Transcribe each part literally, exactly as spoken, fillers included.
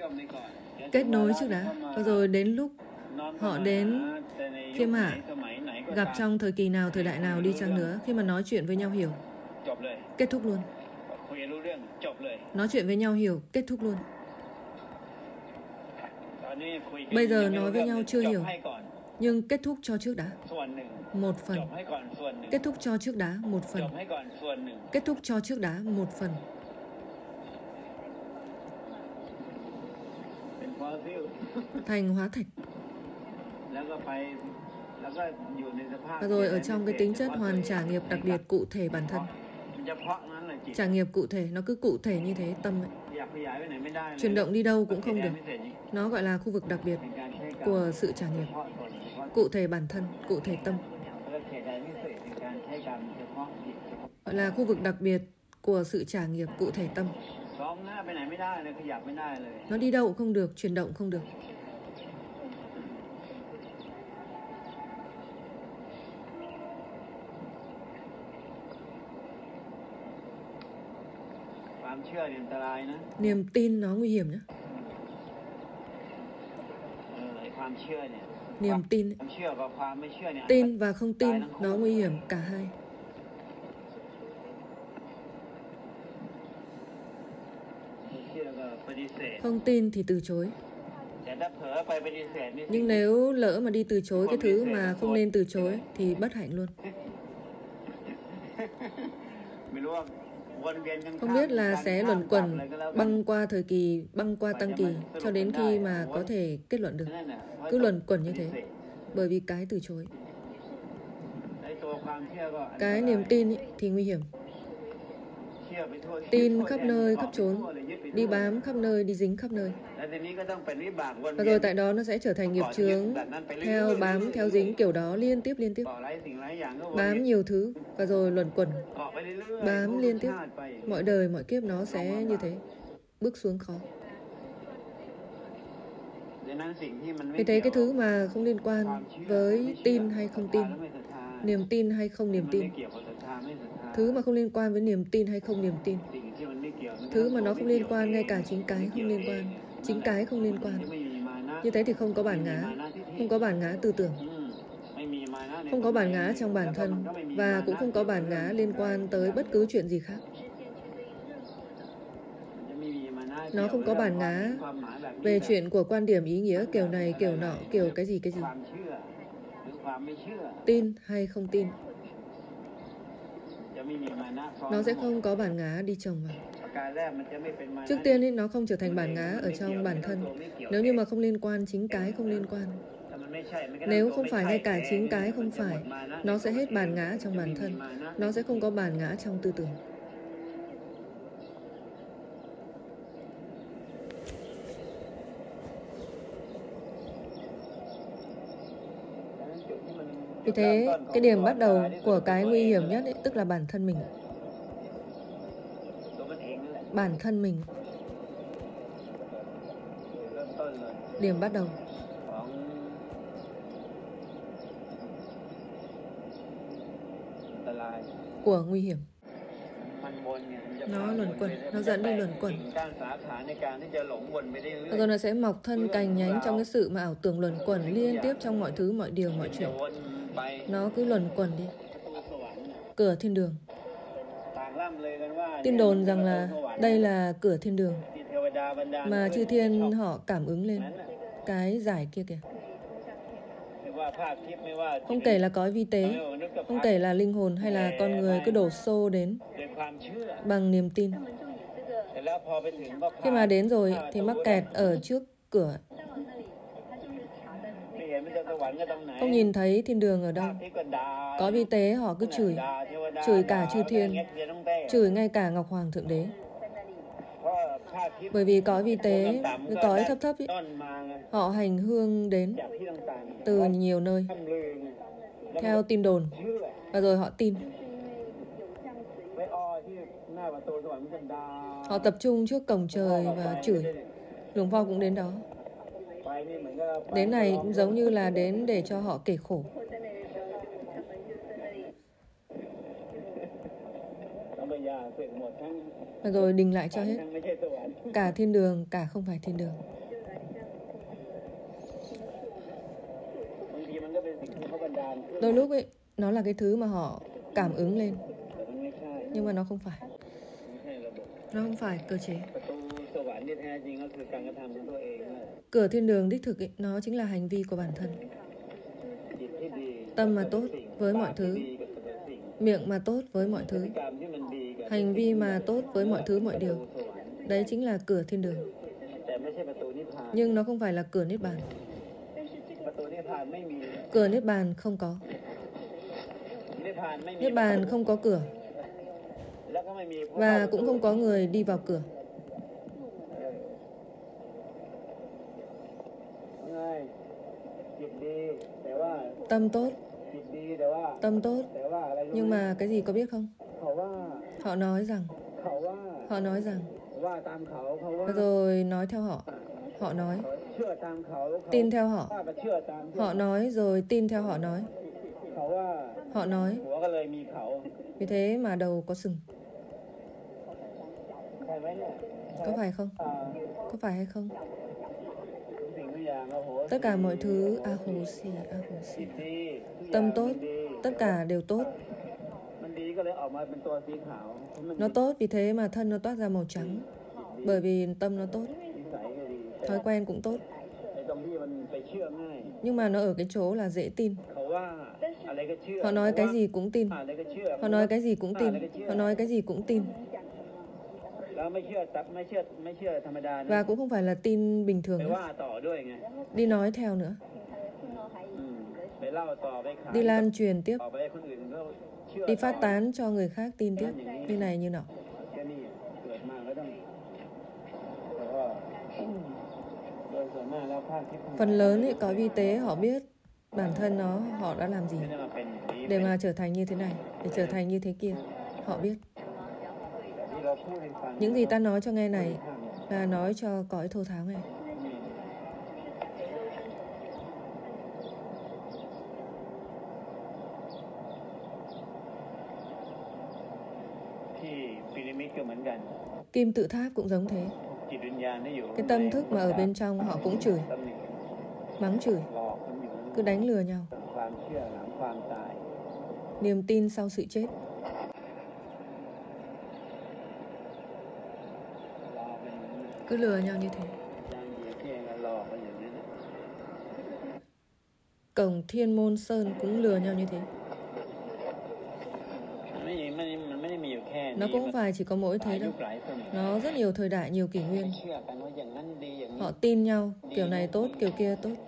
kết nối trước đã. Và rồi đến lúc họ đến Khiêm Hạ, gặp trong thời kỳ nào, thời đại nào đi chăng nữa, khi mà nói chuyện với nhau hiểu, kết thúc luôn. Nói chuyện với nhau hiểu, kết thúc luôn. Bây giờ nói với nhau chưa hiểu, nhưng kết thúc cho trước đã. Một phần. Kết thúc cho trước đã, một phần. Kết thúc cho trước đã, một phần. Thành hóa thạch. Và rồi ở trong cái tính chất hoàn trả nghiệp đặc biệt cụ thể bản thân. Trả nghiệp cụ thể, nó cứ cụ thể như thế, tâm ấy. Chuyển động đi đâu cũng không được. Nó gọi là khu vực đặc biệt của sự trả nghiệp. Cụ thể bản thân, cụ thể tâm. Gọi là khu vực đặc biệt của sự trả nghiệp cụ thể tâm. Nó đi đâu cũng không được, chuyển động không được. Niềm tin nó nguy hiểm nhé. Niềm tin ấy. Tin và không tin nó nguy hiểm cả hai. Không tin thì từ chối. Nhưng nếu lỡ mà đi từ chối cái thứ mà không nên từ chối thì bất hạnh luôn. Không biết là sẽ luẩn quẩn băng qua thời kỳ, băng qua tăng kỳ cho đến khi mà có thể kết luận được. Cứ luẩn quẩn như thế. Bởi vì cái từ chối. Cái niềm tin ấy thì nguy hiểm. Tin khắp nơi, khắp chốn, đi bám khắp nơi, đi dính khắp nơi. Và rồi tại đó nó sẽ trở thành nghiệp chướng, theo bám, theo dính kiểu đó liên tiếp, liên tiếp. Bám nhiều thứ, và rồi luẩn quẩn, bám liên tiếp. Mọi đời, mọi kiếp nó sẽ như thế, bước xuống khó. Vì thế cái thứ mà không liên quan với tin hay không tin, niềm tin hay không niềm tin, thứ mà không liên quan với niềm tin hay không niềm tin, thứ mà nó không liên quan, ngay cả chính cái không liên quan, chính cái không liên quan. Như thế thì không có bản ngã, không có bản ngã tư tưởng, không có bản ngã trong bản thân, và cũng không có bản ngã liên quan tới bất cứ chuyện gì khác. Nó không có bản ngã về chuyện của quan điểm ý nghĩa kiểu này, kiểu nọ, kiểu cái gì cái gì. Tin hay không tin, nó sẽ không có bản ngã đi chồng vào. Trước tiên ý, nó không trở thành bản ngã ở trong bản thân, nếu như mà không liên quan, chính cái không liên quan. Nếu không phải ngay cả chính cái không phải, nó sẽ hết bản ngã trong bản thân. Nó sẽ không có bản ngã trong tư tưởng. Vì thế, cái điểm bắt đầu của cái nguy hiểm nhất ấy, tức là bản thân mình. Bản thân mình. Điểm bắt đầu của nguy hiểm. Nó luẩn quẩn, nó dẫn đi luẩn quẩn. Và rồi nó sẽ mọc thân cành nhánh trong cái sự mà ảo tưởng luẩn quẩn liên tiếp trong mọi thứ, mọi điều, mọi chuyện. Nó cứ luẩn quẩn đi. Cửa thiên đường. Tin đồn rằng là đây là cửa thiên đường mà chư thiên họ cảm ứng lên cái giải kia kìa. Không kể là cõi vi tế, không kể là linh hồn hay là con người cứ đổ xô đến bằng niềm tin. Khi mà đến rồi thì mắc kẹt ở trước cửa. Không nhìn thấy thiên đường ở đâu. Cõi vi tế họ cứ chửi, chửi cả chư thiên, chửi ngay cả Ngọc Hoàng Thượng Đế. Bởi vì cõi vi tế, cái cõi thấp thấp ý, họ hành hương đến từ nhiều nơi theo tin đồn, và rồi họ tin. Họ tập trung trước cổng trời và chửi. Luồngพ่cũng đến đó. Đến này cũng giống như là đến để cho họ kể khổ. và rồi đình lại cho hết. Cả thiên đường, cả không phải thiên đường. Đôi lúc ấy, nó là cái thứ mà họ cảm ứng lên, nhưng mà nó không phải. Nó không phải cơ chế. Cửa thiên đường đích thực ấy, nó chính là hành vi của bản thân. Tâm mà tốt với mọi thứ, miệng mà tốt với mọi thứ, hành vi mà tốt với mọi thứ mọi điều, đấy chính là cửa thiên đường. Nhưng nó không phải là cửa Niết Bàn. Cửa Niết Bàn không có. Niết Bàn không có cửa, và cũng không có người đi vào cửa. Tâm tốt, tâm tốt, nhưng mà cái gì có biết không? Họ nói rằng, họ nói rằng, và rồi nói theo họ. Họ nói, tin theo họ. Họ nói rồi tin theo họ nói. Họ nói, vì thế mà đầu có sừng. Có phải không? Có phải hay không? Tất cả mọi thứ a hồ si, a hồ si. Tâm tốt, tất cả đều tốt. Nó tốt, vì thế mà thân nó toát ra màu trắng. Bởi vì tâm nó tốt. Thói quen cũng tốt. Nhưng mà nó ở cái chỗ là dễ tin. Họ nói cái gì cũng tin. Họ nói cái gì cũng tin. Họ nói cái gì cũng tin. Và cũng không phải là tin bình thường nữa. Đi nói theo nữa. Đi lan truyền tiếp. Đi phát tán cho người khác tin tiếp. Như này như nọ. Phần lớn ấy, có vi tế họ biết bản thân nó, họ đã làm gì để mà trở thành như thế này, để trở thành như thế kia. Họ biết. Những gì ta nói cho nghe này là nói cho cõi thô tháo nghe. Kim tự tháp cũng giống thế. Cái tâm thức mà ở bên trong họ cũng chửi, mắng chửi, cứ đánh lừa nhau. Niềm tin sau sự chết. Cứ lừa nhau như thế. Cổng Thiên Môn Sơn cũng lừa nhau như thế. Nó cũng không phải chỉ có mỗi thế đâu. Nó rất nhiều thời đại, nhiều kỷ nguyên. Họ tin nhau, kiểu này tốt, kiểu kia tốt.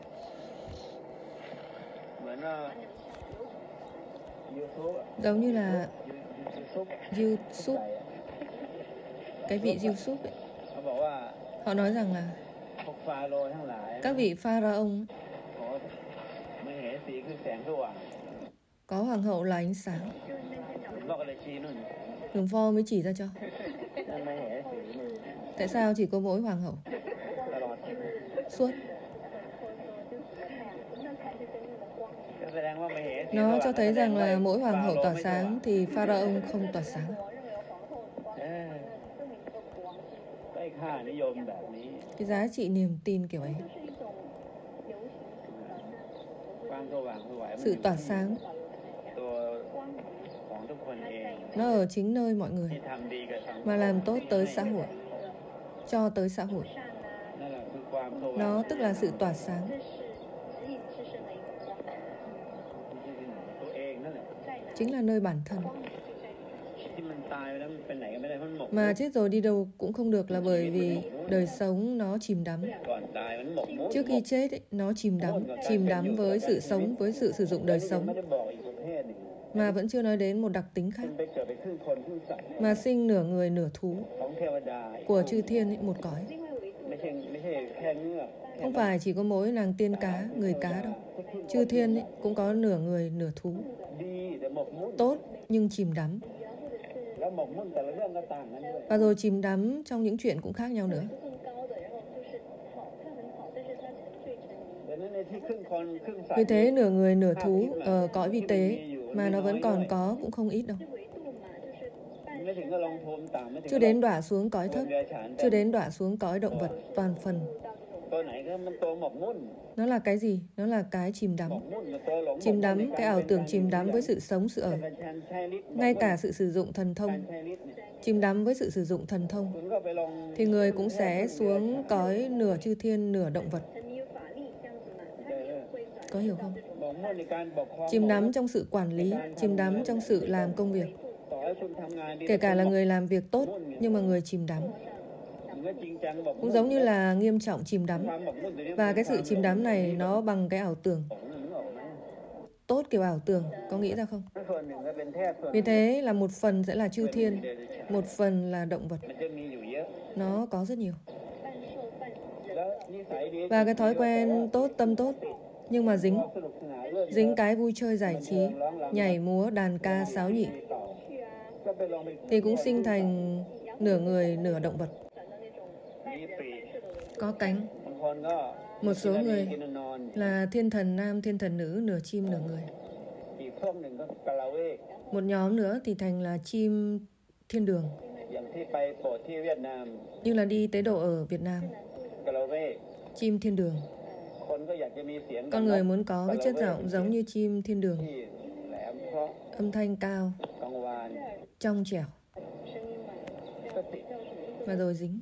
Giống như là YouTube. Cái vị YouTube ấy. Họ nói rằng là các vị Pharaoh có hoàng hậu là ánh sáng. Đường Pho mới chỉ ra cho. Tại sao chỉ có mỗi hoàng hậu? Suốt. Nó cho thấy rằng là mỗi hoàng hậu tỏa sáng thì Pharaoh không tỏa sáng. Cái giá trị niềm tin kiểu ấy. Sự tỏa sáng nó ở chính nơi mọi người, mà làm tốt tới xã hội, cho tới xã hội. Nó tức là sự tỏa sáng. Chính là nơi bản thân. Mà chết rồi đi đâu cũng không được là bởi vì đời sống nó chìm đắm. Trước khi chết ấy, nó chìm đắm, chìm đắm với sự sống, với sự sử dụng đời sống. Mà vẫn chưa nói đến một đặc tính khác. Mà sinh nửa người nửa thú của chư thiên ấy, một cõi. Không phải chỉ có mỗi nàng tiên cá, người cá đâu. Chư thiên ấy, cũng có nửa người nửa thú. Tốt nhưng chìm đắm. Và rồi chìm đắm trong những chuyện cũng khác nhau nữa. Vì thế nửa người nửa thú ở cõi vi tế mà nó vẫn còn có cũng không ít đâu. chưa đến đọa xuống cõi thấp, chưa đến đọa xuống cõi động vật toàn phần. Nó là cái gì? Nó là cái chìm đắm. Chìm đắm, cái ảo tưởng chìm đắm với sự sống, sự ở. Ngay cả sự sử dụng thần thông, chìm đắm với sự sử dụng thần thông, thì người cũng sẽ xuống cõi nửa chư thiên, nửa động vật. Có hiểu không? Chìm đắm trong sự quản lý, chìm đắm trong sự làm công việc. Kể cả là người làm việc tốt, nhưng mà người chìm đắm. Cũng giống như là nghiêm trọng chìm đắm. Và cái sự chìm đắm này nó bằng cái ảo tưởng. Tốt kiểu ảo tưởng, có nghĩ ra không? Vì thế là một phần sẽ là chư thiên, một phần là động vật. Nó có rất nhiều. Và cái thói quen tốt, tâm tốt, nhưng mà dính. Dính cái vui chơi giải trí, nhảy múa, đàn ca, sáo nhị, thì cũng sinh thành nửa người, nửa động vật. Có cánh. Một số người là thiên thần nam, thiên thần nữ, nửa chim, nửa người. Một nhóm nữa thì thành là chim thiên đường. Như là đi tế độ ở Việt Nam. Chim thiên đường. Con người muốn có cái chất giọng giống như chim thiên đường. Âm thanh cao, trong trẻo. Và rồi dính.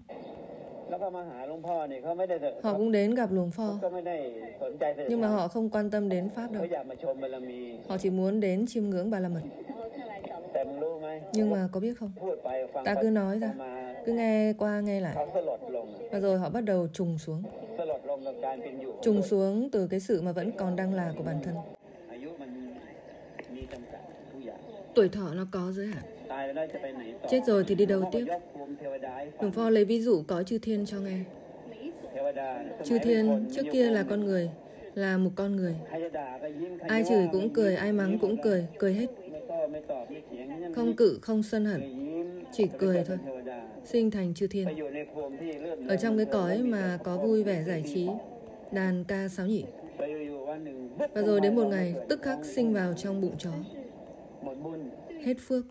Họ cũng đến gặp Luồng Pho, nhưng mà họ không quan tâm đến Pháp đâu. Họ chỉ muốn đến chiêm ngưỡng Ba La Mật. Nhưng mà có biết không? Ta cứ nói ra, cứ nghe qua nghe lại. Và rồi họ bắt đầu trùng xuống. Trùng xuống từ cái sự mà vẫn còn đang là của bản thân. Tuổi thọ nó có giới hạn. Chết rồi thì đi đâu tiếp? Luồng Pho lấy ví dụ cõi chư thiên cho nghe. Chư thiên trước kia là con người, là một con người. Ai chửi cũng cười, ai mắng cũng cười, cười hết. Không cự, không sân hận, chỉ cười thôi. Sinh thành chư thiên. Ở trong cái cõi mà có vui vẻ giải trí, đàn ca sáo nhị. Và rồi đến một ngày tức khắc sinh vào trong bụng chó. Hết phước.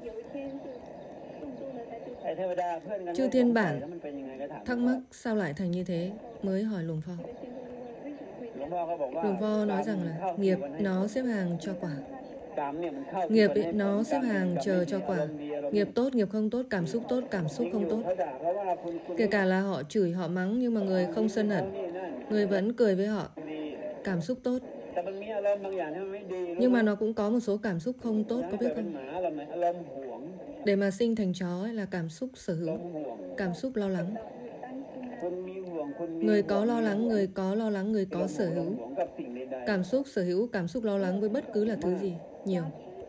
Chư thiên bản thắc mắc sao lại thành như thế, mới hỏi Luồng Pho. Luồng Pho nói rằng là nghiệp nó xếp hàng cho quả. Nghiệp ấy, nó xếp hàng chờ cho quả. Nghiệp tốt, nghiệp không tốt, cảm xúc tốt, cảm xúc không tốt. Kể cả là họ chửi, họ mắng, nhưng mà người không sân hận, người vẫn cười với họ. Cảm xúc tốt. Nhưng mà nó cũng có một số cảm xúc không tốt, có biết không? Để mà sinh thành chó ấy là cảm xúc sở hữu, cảm xúc lo lắng. Người có lo lắng, người có lo lắng, người có sở hữu. Cảm xúc sở hữu, cảm xúc lo lắng với bất cứ là thứ gì, nhiều.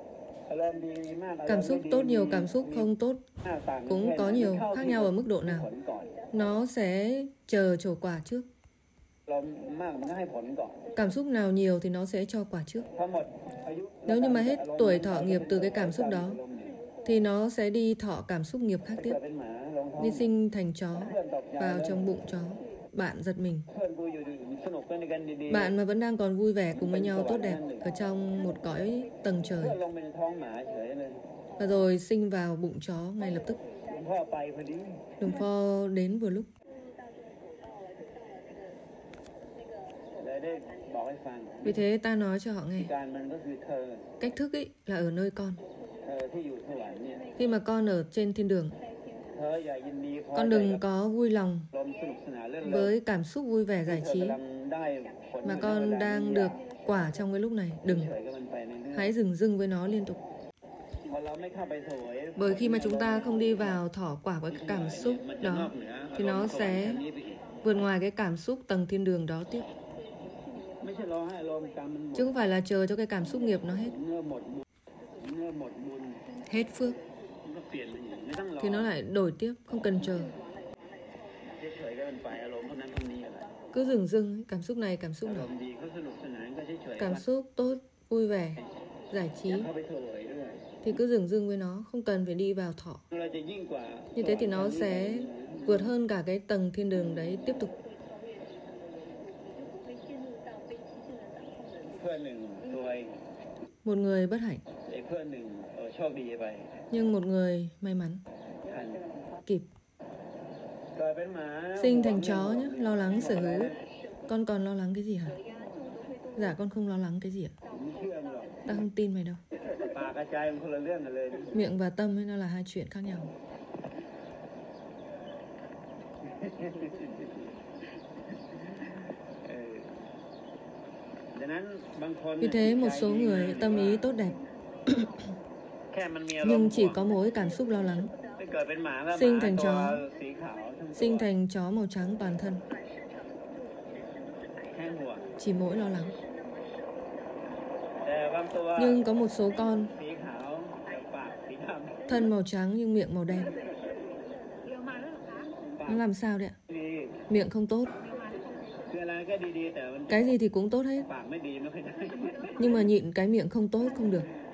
Cảm xúc tốt nhiều, cảm xúc không tốt cũng có nhiều, khác nhau ở mức độ nào. Nó sẽ chờ trổ quả trước. Cảm xúc nào nhiều thì nó sẽ cho quả trước. Nếu như mà hết tuổi thọ nghiệp từ cái cảm xúc đó, thì nó sẽ đi thọ cảm xúc nghiệp khác tiếp. Đi sinh thành chó, vào trong bụng chó. Bạn giật mình. Bạn mà vẫn đang còn vui vẻ cùng với nhau tốt đẹp ở trong một cõi tầng trời. Và rồi sinh vào bụng chó ngay lập tức. Luồng Pho đến vừa lúc. Vì thế ta nói cho họ nghe. Cách thức ấy là ở nơi con. Khi mà con ở trên thiên đường, con đừng có vui lòng với cảm xúc vui vẻ giải trí mà con đang được quả trong cái lúc này. Đừng. Hãy dừng dưng với nó liên tục. Bởi khi mà chúng ta không đi vào thọ quả với cái cảm xúc đó, thì nó sẽ vượt ngoài cái cảm xúc tầng thiên đường đó tiếp. Chứ không phải là chờ cho cái cảm xúc nghiệp nó hết. Hết phước thì nó lại đổi tiếp, không cần chờ. Cứ dừng dưng cảm xúc này, cảm xúc nào. Cảm xúc tốt, vui vẻ, giải trí thì cứ dừng dưng với nó, không cần phải đi vào thọ. Như thế thì nó sẽ vượt hơn cả cái tầng thiên đường đấy tiếp tục. Một người bất hạnh, Nhưng một người may mắn kịp sinh thành chó nhé, lo lắng sở hữu. Con còn lo lắng cái gì hả? Dạ con không lo lắng cái gì ạ. Ta không tin mày đâu. Miệng và tâm ấy nó là hai chuyện khác nhau. Vì thế một số người tâm ý tốt đẹp nhưng chỉ có mỗi cảm xúc lo lắng. Sinh thành chó, sinh thành chó màu trắng toàn thân, chỉ mỗi lo lắng. Nhưng có một số con thân màu trắng nhưng miệng màu đen. Nó làm sao đấy ạ? Miệng không tốt. Cái gì thì cũng tốt hết, nhưng mà nhịn cái miệng không tốt không được.